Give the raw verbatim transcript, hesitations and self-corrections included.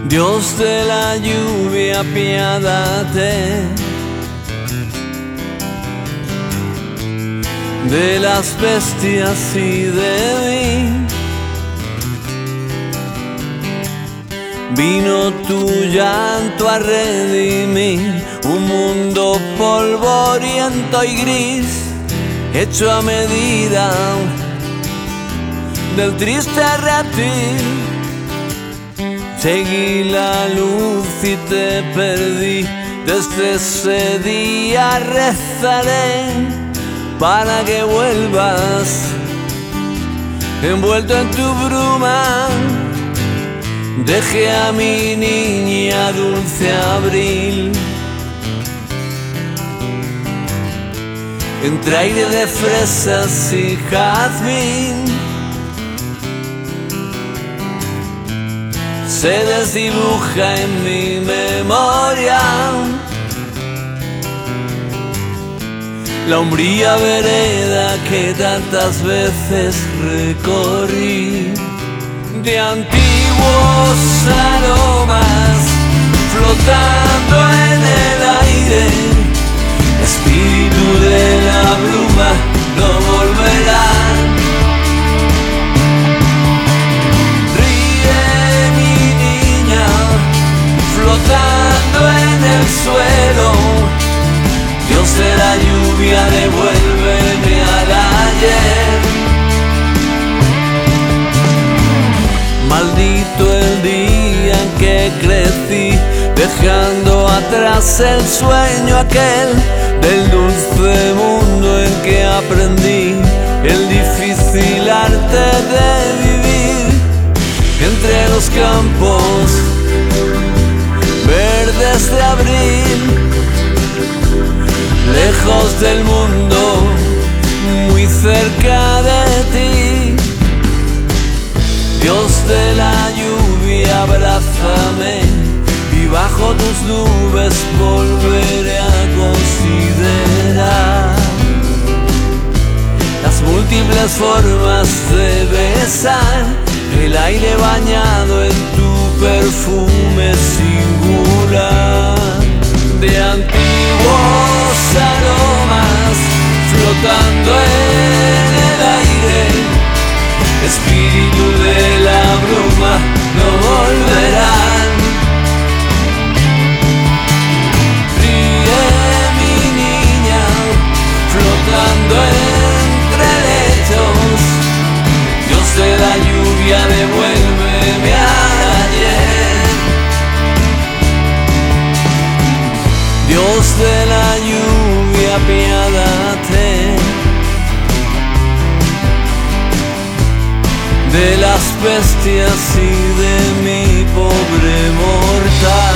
Dios de la lluvia, apiádate de las bestias y de mí. Vino tu llanto a redimir un mundo polvoriento y gris, hecho a medida del triste reptil. Seguí la luz y te perdí, desde ese día rezaré para que vuelvas envuelto en tu bruma. Dejé a mi niña dulce abril entre aire de fresas y jazmín. Se desdibuja en mi memoria la umbría vereda que tantas veces recorrí. De antiguos aromas flotando en el aire, espíritu de la bruma no volverán. Ríe mi niña, flotando en el suelo, Dios de la lluvia, devuélveme al ayer. Maldito el día en que crecí, dejando atrás el sueño aquel del dulce mundo en que aprendí el difícil arte de vivir entre los campos verdes de abril, lejos del mundo, muy cerca de ti. Dios de la lluvia, abrázame y bajo tus nubes volveré a considerar las múltiples formas de besar el aire bañado en tu perfume singular. De antiguos aromas flotando en el aire, espíritu de la bruma no volverán. Ríe mi niña, flotando entre lechos, Dios de la lluvia, devuélveme al ayer. Dios de la lluvia, apiádate de las bestias y de mi pobre mortal.